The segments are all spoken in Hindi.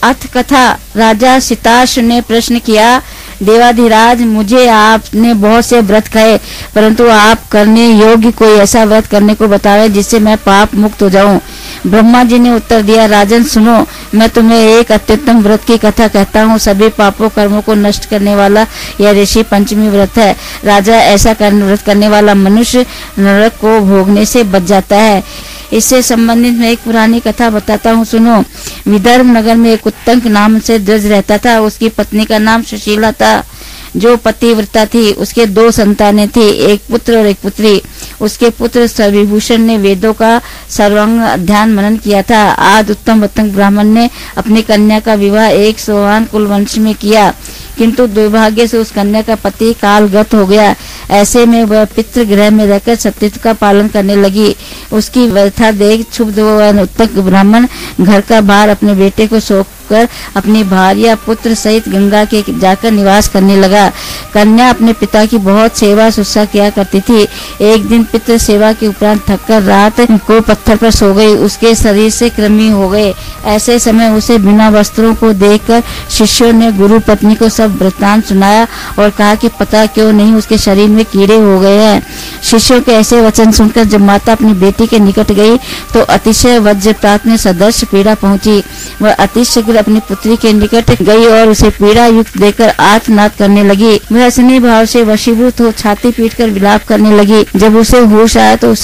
अथ कथा राजा सिताश ने प्रश्न किया, देवाधिराज, मुझे आपने बहुत से व्रत कहे, परंतु आप करने योग्य कोई ऐसा व्रत करने को बतावे जिससे मैं पाप मुक्त हो जाऊं। ब्रह्मा जी ने उत्तर दिया, राजन सुनो, मैं तुम्हें एक अत्युत्तम व्रत की कथा कहता हूँ। सभी पापों कर्मों को नष्ट करने वाला यह ऋषि पंचमी व्रत है। राजा, ऐसा व्रत करने वाला मनुष्य नरक को भोगने से बच जाता है। इससे संबंधित मैं एक पुरानी कथा बताता हूँ, सुनो। विदर्भ नगर में एक उत्तंक नाम से द्विज रहता था। उसकी पत्नी का नाम सुशीला था, जो पतिव्रता थी। उसके 2 संतानें थी, एक पुत्र और एक पुत्री। उसके पुत्र सविभूषण ने वेदों का सर्वांग अध्ययन मनन किया था। आज उत्तम उत्तंक ब्राह्मण ने अपनी कन्या का विवाह एक सोहान कुलवंश में किया, किंतु दुर्भाग्य से उस कन्या का पति कालगत हो गया। ऐसे में वह पितृगृह में रहकर सत्यत्व का पालन करने लगी। उसकी व्यथा देख क्षुब्ध हुआ उत्तंक ब्राह्मण घर का बाहर अपने बेटे को सौंप कर अपनी भार्या पुत्र सहित गंगा के जाकर निवास करने लगा। कन्या अपने पिता की बहुत सेवा शुश्रूषा किया करती थी। एक दिन पितृ सेवा के उपरांत थककर रात को पत्थर पर सो गई। उसके शरीर से कृमि हो गए। ऐसे समय उसे बिना वस्त्रों को देखकर शिष्यों ने गुरु पत्नी को सब वृत्तांत सुनाया और कहा कि पता क्यों नहीं उसके शरीर में कीड़े हो गए हैं। शिष्यों के ऐसे वचन सुनकर जब माता अपनी बेटी के निकट गई तो अतिशय वज्रपात में सदृश पीड़ा पहुंची। वह अतिशीघ्र अपनी पुत्री के निकट गई और उसे पीड़ा युक्त देकर आर्तनाद करने लगी। वह स्नेह भाव से वशीभूत हो छाती पीटकर विलाप करने लगी। जब उसे होश आया तो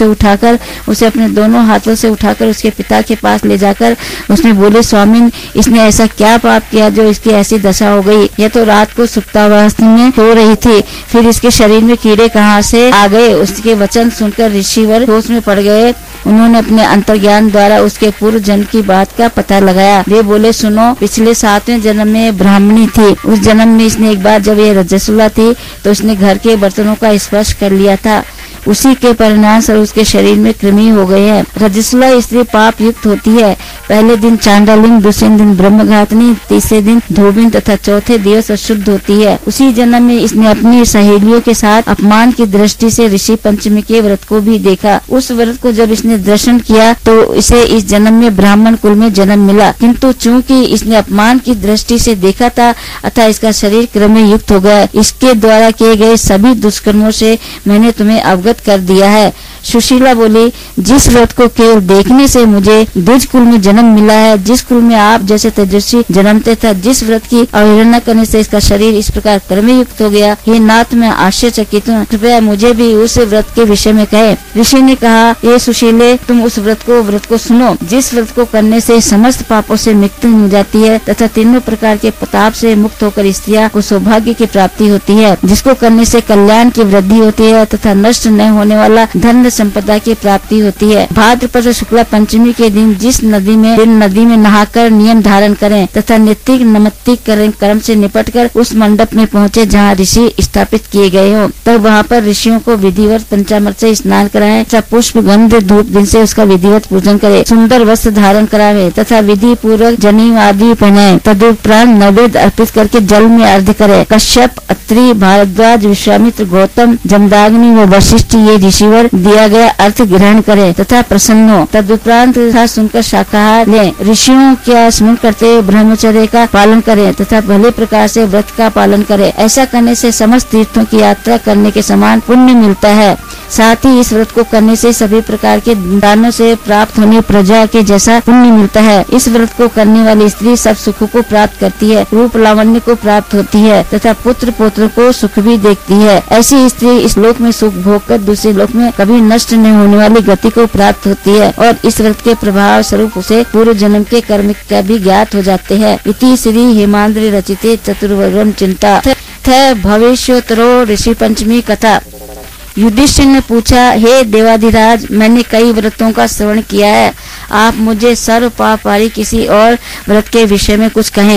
उसे अपने दोनों हाथों से उठाकर उसके पिता के पास ले जाकर उसने बोले, स्वामी, इसने ऐसा क्या पाप किया जो इसकी ऐसी दशा हो गई? यह तो रात को सुप्तावस्था में सो रही थी, फिर इसके शरीर में कीड़े कहाँ से आ गए? उसके वचन सुनकर ऋषिवर होश में पड़ गए। उन्होंने अपने अंतर्ज्ञान द्वारा उसके पूर्व जन्म की बात का पता लगाया। वे बोले, सुनो, पिछले 7वें जन्म में ब्राह्मणी थी। उस जन्म में इसने एक बार जब ये रजस्वला थी तो इसने घर के बर्तनों का स्पर्श कर लिया था। उसी के परिणाम से उसके शरीर में कृमि हो गए हैं। रजस्वला स्त्री पाप युक्त होती है। पहले दिन चांडालिन, दूसरे दिन ब्रह्मघातनी, तीसरे दिन धोबिन तथा चौथे दिवस अशुद्ध होती है। उसी जन्म में इसने अपनी सहेलियों के साथ अपमान की दृष्टि से ऋषि पंचमी के व्रत को भी देखा। उस व्रत को जब इसने दर्शन किया तो इसे इस जन्म में ब्राह्मण कुल में जन्म मिला, किंतु चूंकि इसने अपमान की दृष्टि से देखा था अतः इसका शरीर कृमि युक्त हो गया। इसके द्वारा किए गए सभी दुष्कर्मों से मैंने तुम्हें अवगत कर दिया है। सुशीला बोली, जिस व्रत को केवल देखने से मुझे द्विज कुल में जन्म मिला है, जिस कुल में आप जैसे तेजस्वी जन्मते था, जिस व्रत की अवहेलना करने से इसका शरीर इस प्रकार कर्म युक्त हो गया, हे नाथ, मैं आश्चर्यचकित हूँ। कृपया मुझे भी उस व्रत के विषय में कहे। ऋषि ने कहा, ये सुशीले, तुम उस व्रत को सुनो जिस व्रत को करने से समस्त पापों से मुक्ति हो जाती है तथा तीनों प्रकार के प्रताप से मुक्त होकर स्त्रियां को सौभाग्य की प्राप्ति होती है, जिसको करने से कल्याण की वृद्धि होती है तथा नष्ट न होने वाला धन संपदा की प्राप्ति होती है। भाद्रपद शुक्ला पंचमी के दिन जिस नदी में नहाकर नियम धारण करें तथा नित्य नमत्तिक कर्म से निपटकर उस मंडप में पहुँचे जहाँ ऋषि स्थापित किए गए हो, तब वहाँ पर ऋषियों को विधिवत पंचामृत से स्नान कराएं तथा पुष्प गंध धूप दिन से उसका विधिवत पूजन करे, सुंदर वस्त्र धारण करावे तथा विधि पूर्वक जनेऊ आदि पहनाए। तदुपरांत नैवेद्य अर्पित करके जल में अर्घ्य करे। कश्यप, अत्रि, भारद्वाज, विश्वामित्र, गौतम, जमदाग्नि व वशिष्ठ ये ऋषिवर दिया गया अर्थ ग्रहण करे तथा प्रसन्न हो। तदुपरांत तथा सुनकर शाकाहार ले। ऋषियों का स्मरण करते हुए ब्रह्मचर्य का पालन करे तथा भले प्रकार से व्रत का पालन करे। ऐसा करने से समस्त तीर्थों की यात्रा करने के समान पुण्य मिलता है। साथ ही इस व्रत को करने से सभी प्रकार के दानों से प्राप्त होने प्रजा के जैसा पुण्य मिलता है। इस व्रत को करने वाली स्त्री सब सुखों को प्राप्त करती है, रूप लावण्य को प्राप्त होती है तथा पुत्र पौत्र को सुख भी देखती है। ऐसी स्त्री इस लोक में सुख भोग कर दूसरे लोक में कभी नष्ट नहीं होने वाली गति को प्राप्त होती है और इस व्रत के प्रभाव स्वरूप उसे पूर्व जन्म के कर्म का भी ज्ञात हो जाते हैं। इति श्री हेमाद्रि रचिते चतुर्वर्गम चिंता भविष्योत्तरो ऋषि पंचमी कथा। युधिष्ठिर ने पूछा, हे देवाधिराज, मैंने कई व्रतों का श्रवण किया है, आप मुझे सर्व पाप वाली किसी और व्रत के विषय में कुछ कहें।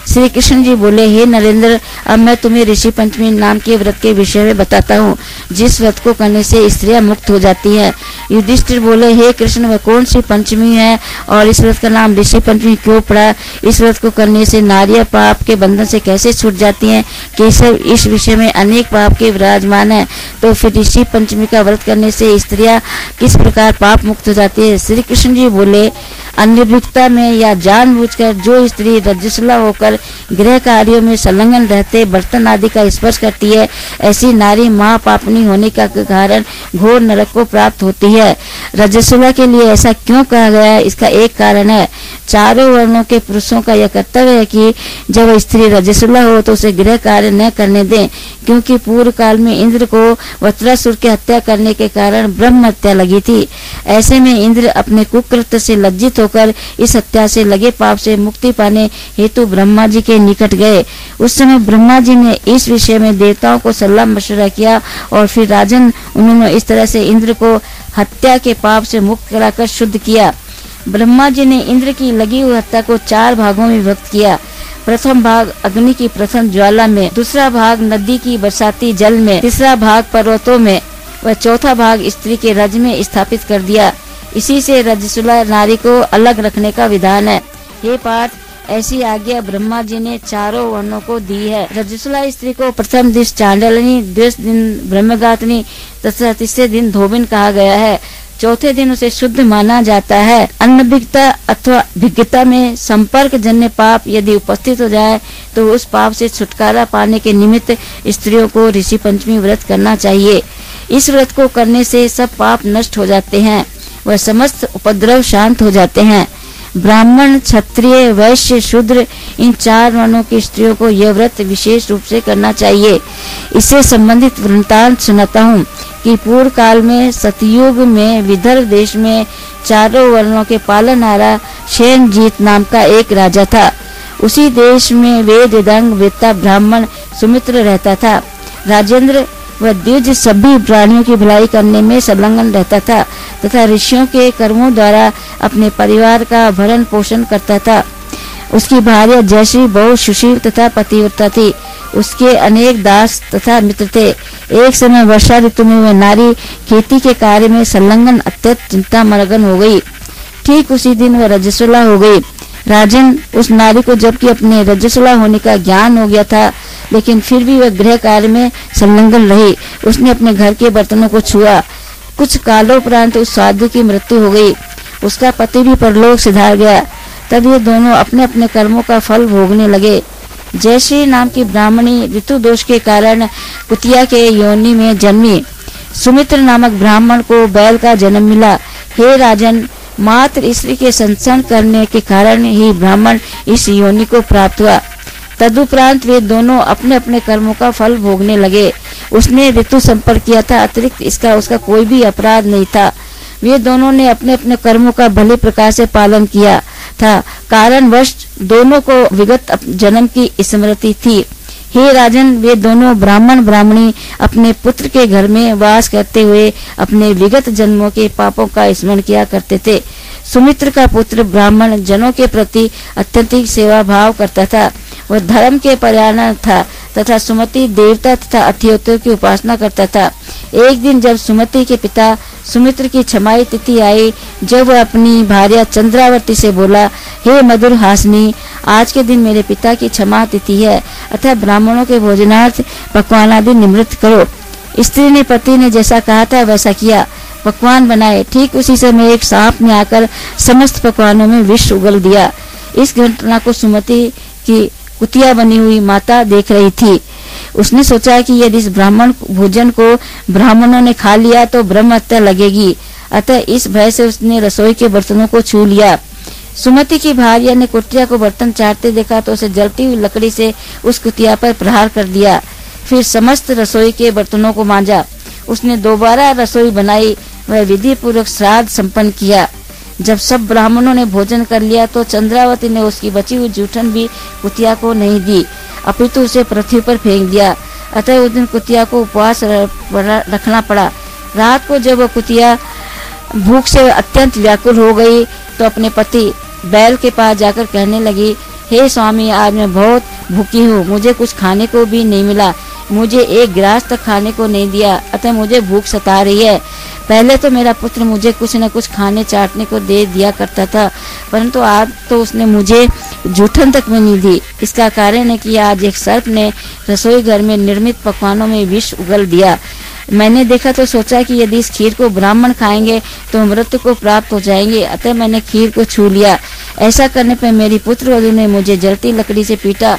श्री कृष्ण जी बोले, हे नरेंद्र, अब मैं तुम्हें ऋषि पंचमी नाम के व्रत के विषय में बताता हूँ, जिस व्रत को करने से स्त्रियां मुक्त हो जाती हैं। युधिष्ठिर बोले, हे कृष्ण, वह कौन सी पंचमी है और इस व्रत का नाम ऋषि पंचमी क्यों पड़ा? इस व्रत को करने से नारियां पाप के बंधन से कैसे छूट जाती हैं? केशव, इस विषय में अनेक पाप के विराजमान है, तो फिर ऋषि पंचमी का व्रत करने से स्त्रियां किस प्रकार पाप मुक्त हो जाती है? श्री कृष्ण जी बोले, अनिर्भुकता में या जानबूझकर जो स्त्री रजस्वला होकर गृह कार्यों में संलग्न रहते बर्तन आदि का स्पर्श करती है, ऐसी नारी महापापनी होने का कारण घोर नरक को प्राप्त होती है। रजस्वला के लिए ऐसा क्यों कहा गया है? इसका एक कारण है, चारों वर्णों के पुरुषों का यह कर्तव्य है कि जब स्त्री रजस्वला हो तो उसे गृह कार्य न करने दें, क्योंकि पूर्व काल में इंद्र को वत्रासुर की हत्या करने के कारण ब्रह्म हत्या लगी थी। ऐसे में इंद्र अपने कुकृत्य से लज्जित होकर इस हत्या से लगे पाप से मुक्ति पाने हेतु ब्रह्मा जी के निकट गए। उस समय ब्रह्मा जी ने इस विषय में देवताओं को सलाह मशवरा किया और फिर राजन उन्होंने इस तरह से इंद्र को हत्या के पाप से मुक्त कराकर शुद्ध किया। ब्रह्मा जी ने इंद्र की लगी हुई हत्या को 4 भागों में विभक्त किया। प्रथम भाग अग्नि की प्रथम ज्वाला में, दूसरा भाग नदी की बरसाती जल में, तीसरा भाग पर्वतों में व चौथा भाग स्त्री के रज में स्थापित कर दिया। इसी से रजस्वला नारी को अलग रखने का विधान है। हे पार्थ, ऐसी आज्ञा ब्रह्मा जी ने चारों वर्णों को दी है। रजस्वला स्त्री को प्रथम दिन चांडालिनी, द्वितीय दिन ब्रह्मगात्रिणी तथा तीसरे दिन धोबिन कहा गया है। चौथे दिन उसे शुद्ध माना जाता है। अन्नभिज्ञता अथवा भिज्ञता में संपर्क जन्य पाप यदि उपस्थित हो जाए तो उस पाप से छुटकारा पाने के निमित्त स्त्रियों को ऋषि पंचमी व्रत करना चाहिए। इस व्रत को करने से सब पाप नष्ट हो जाते हैं, वह समस्त उपद्रव शांत हो जाते हैं। ब्राह्मण, क्षत्रिय, वैश्य, शूद्र इन 4 वर्णों की स्त्रियों को यह व्रत विशेष रूप से करना चाहिए। इससे संबंधित वृत्तांत सुनाता हूँ कि पूर्व काल में सतयुग में विदर्भ देश में चारों वर्णों के पालनहारा शयनजीत नाम का एक राजा था। उसी देश में वेद वेदांग वेत्ता ब्राह्मण सुमित्र रहता था। राजेंद्र वह द्विज सभी प्राणियों की भलाई करने में संलग्न रहता था तथा ऋषियों के कर्मों द्वारा अपने परिवार का भरण पोषण करता था। उसकी भार्या जयश्री बहुत सुशील तथा पतिव्रता थी। उसके अनेक दास तथा मित्र थे। एक समय वर्षा ऋतु में वह नारी खेती के कार्य में संलग्न अत्यंत चिंता मग्न हो गई। ठीक उसी दिन वह रजस्वला हो गई। राजन, उस नारी को जबकि अपने रजस्वला होने का ज्ञान हो गया था, लेकिन फिर भी वह गृह कार्य में संलग्न रही। उसने अपने घर के बर्तनों को छुआ। कुछ कालोपरांत उस साधु की मृत्यु हो गई। उसका पति भी परलोक सिधार गया। तब ये दोनों अपने अपने कर्मों का फल भोगने लगे। जयश्री नाम की ब्राह्मणी ऋतु दोष के कारण कुतिया के योनि में जन्मी। सुमित्र नामक ब्राह्मण को बैल का जन्म मिला। हे राजन, मात्र स्त्री के संसर्ग करने के कारण ही ब्राह्मण इस योनि को प्राप्त हुआ। तदुपरांत वे दोनों अपने अपने कर्मों का फल भोगने लगे। उसने ऋतु संपर्क किया था, अतिरिक्त इसका उसका कोई भी अपराध नहीं था। वे दोनों ने अपने अपने कर्मों का भले प्रकार से पालन किया था। कारणवश दोनों को विगत जन्म की स्मृति थी। हे राजन, वे दोनों ब्राह्मण ब्राह्मणी अपने पुत्र के घर में वास करते हुए अपने विगत जन्मों के पापों का स्मरण किया करते थे। सुमित्र का पुत्र ब्राह्मण जनों के प्रति अत्यंतिक सेवा भाव करता था। वह धर्म के परायण था तथा सुमति देवता तथा अतिथियों की उपासना करता था। एक दिन जब सुमति के पिता सुमित्र की छमाई तिथि आई, जब वह अपनी भार्या चंद्रावती से बोला, हे मधुर हासनी, आज के दिन मेरे पिता की क्षमा तिथि है, अतः ब्राह्मणों के भोजनार्थ पकवान आदि निमृत करो। स्त्री ने पति ने जैसा कहा था वैसा किया। पकवान बनाए। ठीक उसी समय एक सांप ने आकर समस्त पकवानों में विष उगल दिया। इस घटना को सुमति की कुतिया बनी हुई माता देख रही थी। उसने सोचा कि यदि इस ब्राह्मण भोजन को ब्राह्मणों ने खा लिया तो ब्रह्म हत्या लगेगी, अतः इस भय से उसने रसोई के बर्तनों को छू लिया। सुमति की भार्या ने कुतिया को बर्तन चाटते देखा तो उसे जलती हुई लकड़ी से उस कुतिया पर प्रहार कर दिया। फिर समस्त रसोई के बर्तनों को मांजा। उसने दोबारा रसोई बनाई। वह विधि पूर्वक श्राद्ध संपन्न किया। जब सब ब्राह्मणों ने भोजन कर लिया तो चंद्रावती ने उसकी बची हुई जूठन भी कुतिया को नहीं दी, अपितु उसे पृथ्वी पर फेंक दिया। अतः उस दिन कुतिया को उपवास रखना पड़ा। रात को जब वह कुतिया भूख से अत्यंत व्याकुल हो गई तो अपने पति बैल के पास जाकर कहने लगी, हे स्वामी, आज मैं बहुत भूखी हूँ, मुझे कुछ खाने को भी नहीं मिला, मुझे एक गिलास तक खाने को नहीं दिया, अतः मुझे भूख सता रही है। पहले तो मेरा पुत्र मुझे कुछ न कुछ खाने चाटने को दे दिया करता था, परंतु आज तो उसने मुझे जूठन तक में नहीं दी। इसका कारण है कि आज एक सर्प ने रसोई घर में निर्मित पकवानों में विष उगल दिया। मैंने देखा तो सोचा कि यदि इस खीर को ब्राह्मण खाएंगे तो मृत्यु को प्राप्त हो जाएंगे, अतः मैंने खीर को छू लिया। ऐसा करने पर मेरी पुत्रवधू ने मुझे जलती लकड़ी से पीटा,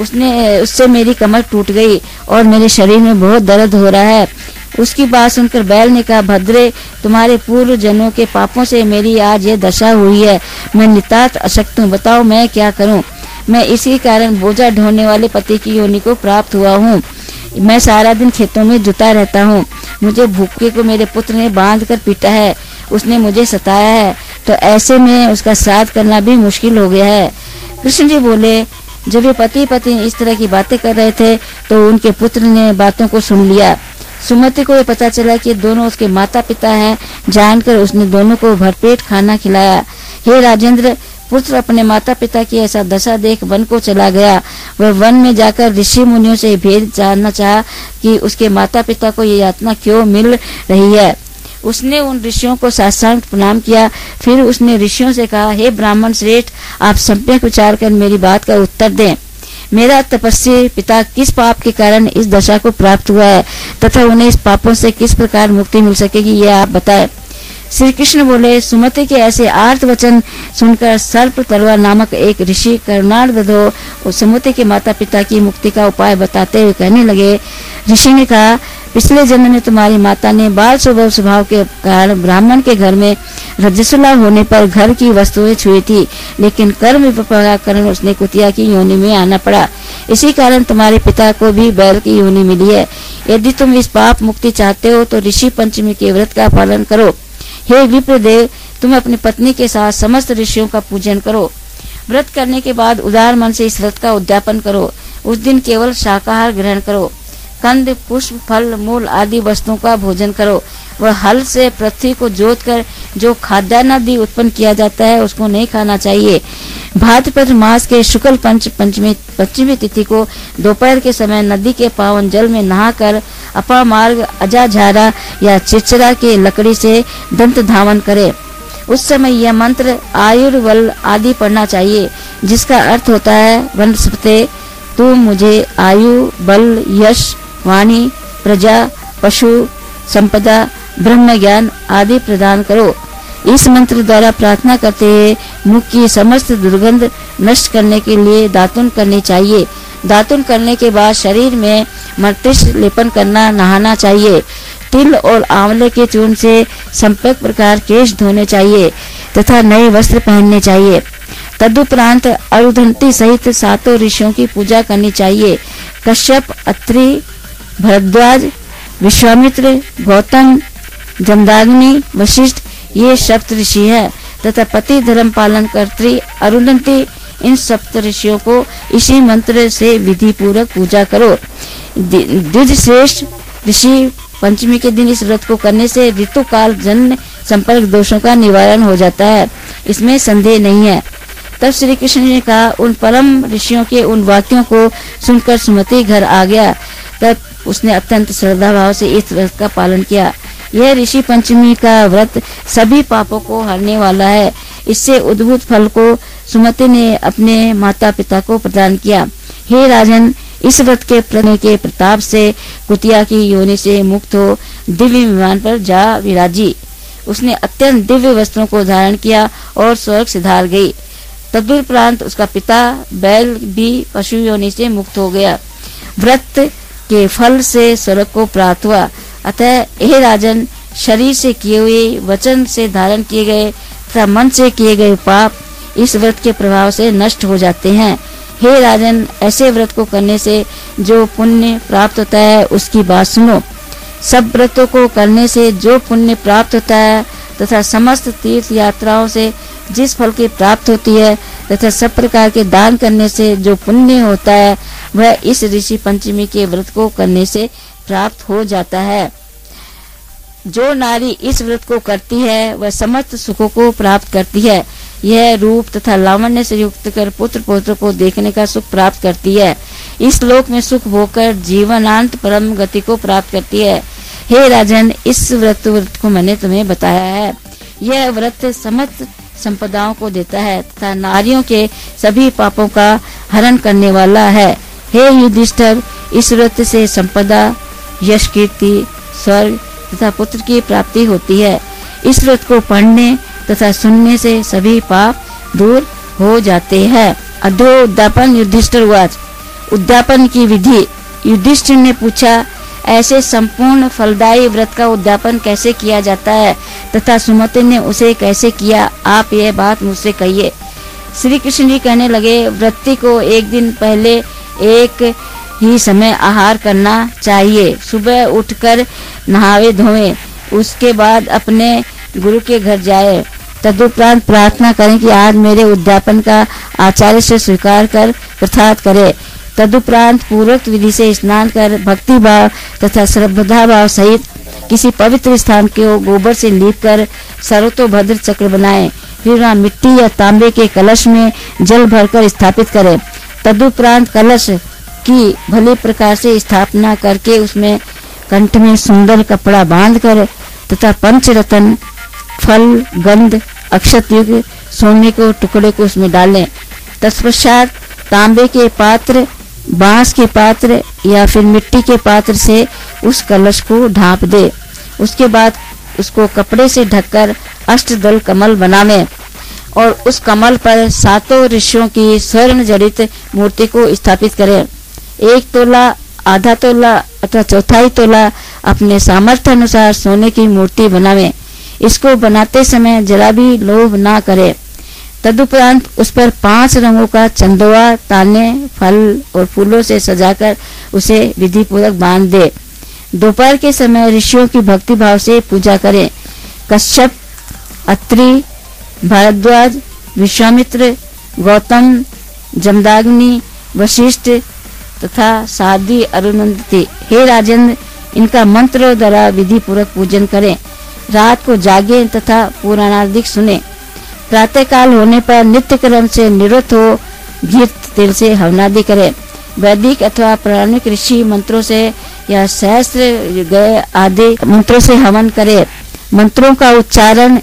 उससे मेरी कमर टूट गई और मेरे शरीर में बहुत दर्द हो रहा है। उसकी बात सुनकर बैल ने कहा, भद्रे, तुम्हारे पूर्व जन्मों के पापों से मेरी आज ये दशा हुई है। मैं नितांत अशक्त हूँ, बताओ मैं क्या करूँ। मैं इसी कारण बोझा ढोने वाले पति की योनि को प्राप्त हुआ हूँ। मैं सारा दिन खेतों में जुटा रहता हूँ। मुझे भूखे को मेरे पुत्र ने बांध कर पीटा है, उसने मुझे सताया है, तो ऐसे में उसका श्राद्ध करना भी मुश्किल हो गया है। कृष्ण जी बोले, जब ये पति पत्नी इस तरह की बातें कर रहे थे तो उनके पुत्र ने बातों को सुन लिया। सुमति को ये पता चला कि दोनों उसके माता पिता हैं, जानकर उसने दोनों को भरपेट खाना खिलाया। हे राजेंद्र, पुत्र अपने माता पिता की ऐसा दशा देख वन को चला गया। वह वन में जाकर ऋषि मुनियों से भेद जानना चाहा कि उसके माता पिता को ये यातना क्यों मिल रही है। उसने उन ऋषियों को साष्टांग प्रणाम किया। फिर उसने ऋषियों से कहा, हे ब्राह्मण श्रेष्ठ, आप सम्यक विचार कर मेरी बात का उत्तर दें। मेरा तपस्वी पिता किस पाप के कारण इस दशा को प्राप्त हुआ है तथा उन्हें इस पापों से किस प्रकार मुक्ति मिल सकेगी, यह आप बताएं। श्री कृष्ण बोले, सुमति के ऐसे आर्त वचन सुनकर सर्प तलवार नामक एक ऋषि करुणार्द्र हो सुमति के माता पिता की मुक्ति का उपाय बताते हुए कहने लगे। ऋषि ने कहा, पिछले जन्म में तुम्हारी माता ने बाल स्वभाव के कारण ब्राह्मण के घर में रजस्वला होने पर घर की वस्तुएं छुई थी, लेकिन कर्म विपाक के कारण उसने कुतिया की योनि में आना पड़ा। इसी कारण तुम्हारे पिता को भी बैल की योनि मिली है। यदि तुम इस पाप मुक्ति चाहते हो तो ऋषि पंचमी के व्रत का पालन करो। हे विप्रदेव, तुम अपनी पत्नी के साथ समस्त ऋषियों का पूजन करो। व्रत करने के बाद उदार मन से इस व्रत का उद्यापन करो। उस दिन केवल शाकाहार ग्रहण करो। कंद, पुष्प, फल, मूल आदि वस्तुओं का भोजन करो। वह हल से पृथ्वी को जोत कर जो खाद्यान्नादि उत्पन्न किया जाता है उसको नहीं खाना चाहिए। भाद्रपद मास के शुक्ल पंचमी तिथि को दोपहर के समय नदी के पावन जल में नहाकर अपामार्ग, अजाझारा या चिरचरा के लकड़ी से दंत धावन करे। उस समय यह मंत्र आयुर्बल आदि पढ़ना चाहिए, जिसका अर्थ होता है, वनस्पते तू मुझे आयु, बल, यश, वाणी, प्रजा, पशु, संपदा, ब्रह्म ज्ञान आदि प्रदान करो। इस मंत्र द्वारा प्रार्थना करते हुए मुख की समस्त दुर्गंध नष्ट करने के लिए दातुन करनी चाहिए। दातुन करने के बाद शरीर में मर्तिष्ठ लेपन करना, नहाना चाहिए। तिल और आंवले के चूर्ण से संपर्क प्रकार केश धोने चाहिए तथा नए वस्त्र पहनने चाहिए। तदुपरांत अरुधंती सहित सातों ऋषियों की पूजा करनी चाहिए। कश्यप, अत्रि, भरद्वाज, विश्वामित्र, गौतम, जमदाग्नि, वशिष्ठ ये सप्त ऋषि है तथा पति धर्म पालन कर्त्री अरुंधति, इन सप्त ऋषियों को इसी मंत्र से विधि पूर्वक पूजा करो। द्विज श्रेष्ठ ऋषि पंचमी के दिन इस व्रत को करने से ऋतु काल जन्य संपर्क दोषों का निवारण हो जाता है, इसमें संदेह नहीं है। तब श्री कृष्ण ने कहा, उन परम ऋषियों के उन वाक्यों को सुनकर सुमति घर आ गया। तब उसने अत्यंत श्रद्धा भाव से इस व्रत का पालन किया। यह ऋषि पंचमी का व्रत सभी पापों को हरने वाला है। इससे उद्भूत फल को सुमति ने अपने माता पिता को प्रदान किया। हे राजन, इस व्रत के प्रताप से कुतिया की योनि से मुक्त हो दिव्य विमान पर जा विराजी। उसने अत्यंत दिव्य वस्त्रों को धारण किया और स्वर्ग सिधार गई। तदुपरांत उसका पिता बैल भी पशु योनि से मुक्त हो गया। व्रत के फल से स्वर्ग को प्राप्त हुआ। अतः हे राजन, शरीर से किए हुए, वचन से धारण किए गए तथा मन से किए गए पाप इस व्रत के प्रभाव से नष्ट हो जाते हैं। हे राजन, ऐसे व्रत को करने से जो पुण्य प्राप्त होता है उसकी बात सुनो। सब व्रतों को करने से जो पुण्य प्राप्त होता है तथा समस्त तीर्थ यात्राओं से जिस फल की प्राप्त होती है तथा सब प्रकार के दान करने से जो पुण्य होता है वह इस ऋषि पंचमी के व्रत को करने से प्राप्त हो जाता है। जो नारी इस व्रत को करती है वह समस्त सुखों को प्राप्त करती है। यह रूप तथा लावण्य से युक्त कर पुत्र पौत्र को देखने का सुख प्राप्त करती है। इस लोक में सुख भोगकर जीवनांत परम गति को प्राप्त करती है। हे राजन, इस व्रत को मैंने तुम्हें बताया है। यह व्रत समस्त संपदाओं को देता है तथा नारियों के सभी पापों का हरण करने वाला है। हे युधिष्ठिर, इस व्रत से संपदा, यश, कीर्ति, स्वर्ग तथा पुत्र की प्राप्ति होती है। इस व्रत को पढ़ने तथा सुनने से सभी पाप दूर हो जाते हैं। अधो उद्यापन युधिष्ठिर उवाच। उद्यापन की विधि। युधिष्ठिर ने पूछा, ऐसे संपूर्ण फलदायी व्रत का उद्यापन कैसे किया जाता है तथा सुमति ने उसे कैसे किया, आप यह बात मुझसे कहिए। श्री कृष्ण जी कहने लगे, व्रती को एक दिन पहले एक ही समय आहार करना चाहिए। सुबह उठकर नहावे धोवे, उसके बाद अपने गुरु के घर जाए। तदुपरांत प्रार्थना करें कि आज मेरे उद्यापन का आचार्य से स्वीकार कर प्रसाद करे। तदुपरांत पूर्वोक्त विधि से स्नान कर भक्ति भाव तथा श्रद्धा भाव सहित किसी पवित्र स्थान को गोबर से लीप कर सर्वतोभद्र चक्र बनाएं। फिर वहाँ मिट्टी या तांबे के कलश में जल भरकर स्थापित करें। तदुपरांत कलश की भली प्रकार से स्थापना करके उसमें कंठ में सुंदर कपड़ा बांधकर तथा पंचरत्न, फल, गंध, अक्षत युक्त सोने के टुकड़े को उसमें डालें। तत्पश्चात तांबे के पात्र, बांस के पात्र या फिर मिट्टी के पात्र से उस कलश को ढांप दे। उसके बाद उसको कपड़े से ढककर अष्टदल कमल बनावे और उस कमल पर सातों ऋषियों की स्वर्ण जड़ित मूर्ति को स्थापित करें। 1 तोला, आधा तोला अथवा चौथाई तोला अपने सामर्थ्य अनुसार सोने की मूर्ति बनावे। इसको बनाते समय जरा भी लोभ ना करे। तदुपरांत उस पर 5 रंगों का चंदवा, ताने, फल और फूलों से सजाकर उसे विधि पूर्वक बांध दे। दोपहर के समय ऋषियों की भक्ति भाव से पूजा करें। कश्यप, अत्रि, भारद्वाज, विश्वामित्र, गौतम, जमदाग्नि, वशिष्ठ तथा साध्वी अरुंधति, हे राजेंद्र, इनका मंत्र द्वारा विधि पूर्वक पूजन करें। रात को जागे तथा पुराणादिक सुने। प्रातः काल होने पर नित्य कर्म से निवृत्त हो घृत तेल से हवनादि करें। वैदिक अथवा पौराणिक ऋषि मंत्रों से या सहस्त्र गए आदि मंत्रों से हवन करे। मंत्रों का उच्चारण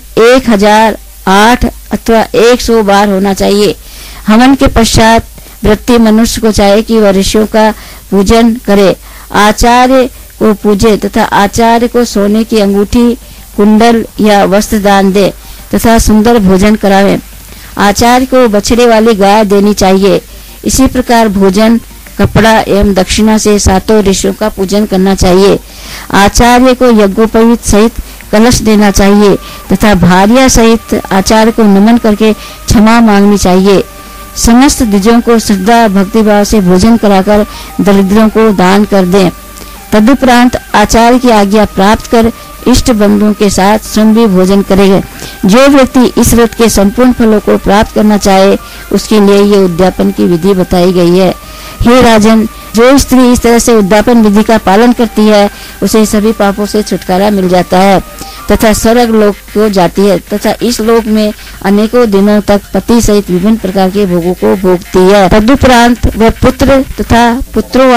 1008 अथवा 100 बार होना चाहिए। हवन के पश्चात व्रती मनुष्य को चाहिए कि वह ऋषियों का पूजन करे, आचार्य को पूजे तथा आचार्य को सोने की अंगूठी, कुंडल या वस्त्र दान दे तथा सुंदर भोजन करावे। आचार्य को बछड़े वाली गाय देनी चाहिए। इसी प्रकार भोजन, कपड़ा एवं दक्षिणा से सातों ऋषियों का पूजन करना चाहिए। आचार्य को यज्ञोपवीत सहित कलश देना चाहिए तथा भार्या सहित आचार्य को नमन करके क्षमा मांगनी चाहिए। समस्त द्विजों को श्रद्धा भक्ति भाव से भोजन कराकर दरिद्रों को दान कर दें। तदुपरांत आचार्य की आज्ञा प्राप्त कर इष्ट बंधुओं के साथ स्वयं भी भोजन करेगा। जो व्यक्ति इस व्रत के संपूर्ण फलों को प्राप्त करना चाहे उसके लिए ये उद्यापन की विधि बताई गई है। हे राजन, जो स्त्री इस तरह से उद्यापन विधि का पालन करती है उसे सभी पापों से छुटकारा मिल जाता है तथा स्वर्ग लोक को जाती है तथा इस लोक में अनेकों दिनों तक पति सहित विभिन्न प्रकार के भोगों को भोगती है। तदुपरांत वह पुत्र तथा पुत्रों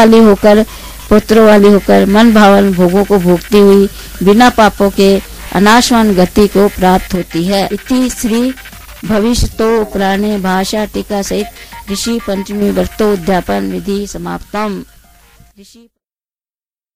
वाली होकर मन भावन भोगों को भोगती हुई बिना पापों के अनाशवान गति को प्राप्त होती है। इति श्री भविष्यतो पुराणे भाषा टीका सहित ऋषि पंचमी व्रतो उद्यापन विधि समाप्तम। ऋषि